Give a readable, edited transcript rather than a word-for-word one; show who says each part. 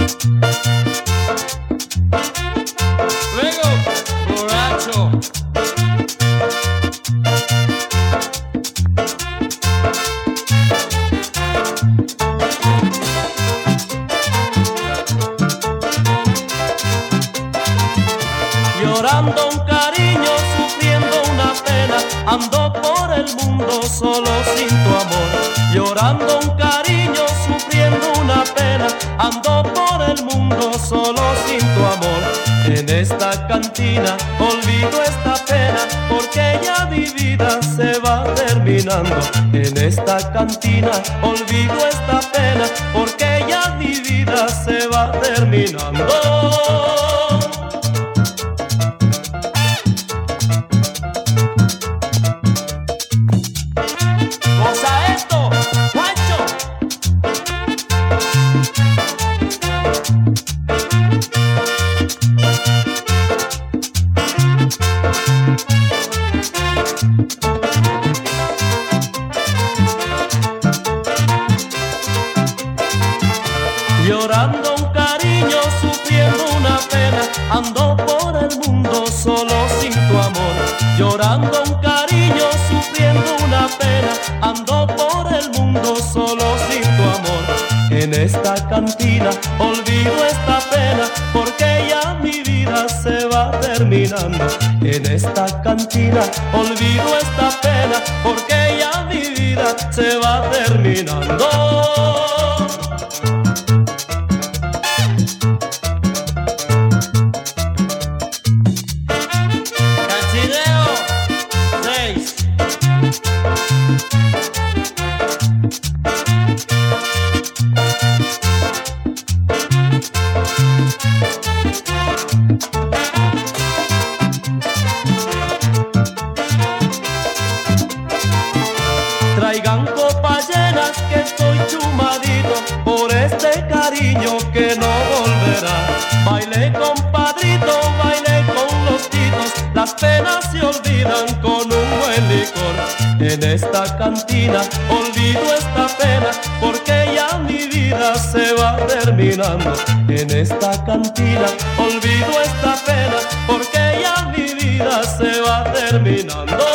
Speaker 1: Luego, borracho.
Speaker 2: Llorando un cariño, sufriendo una pena, ando por el mundo solo sin tu amor. Llorando un cariño, sufriendo una pena, ando por el mundo solo sin tu amor. En esta cantina olvido esta pena, porque ya mi vida se va terminando. En esta cantina olvido esta pena, porque ya mi vida se va terminando. Goza esto, Juancho. Llorando un cariño, sufriendo una pena, ando por el mundo solo sin tu amor. Llorando un cariño, sufriendo una pena, ando por el mundo solo sin tu amor. En esta cantina olvido esta pena, porque ya mi vida se va terminando. En esta cantina olvido esta pena, porque ya mi vida se va terminando.
Speaker 1: Cachileo 6.
Speaker 2: Traigan copas llenas que estoy chumadito por este cariño que no volverá. Bailé compadrito, bailé con los titos, las penas se olvidan con un buen licor. En esta cantina olvido esta pena, porque ya mi vida se va terminando. En esta cantina olvido esta pena, porque ya mi vida se va terminando.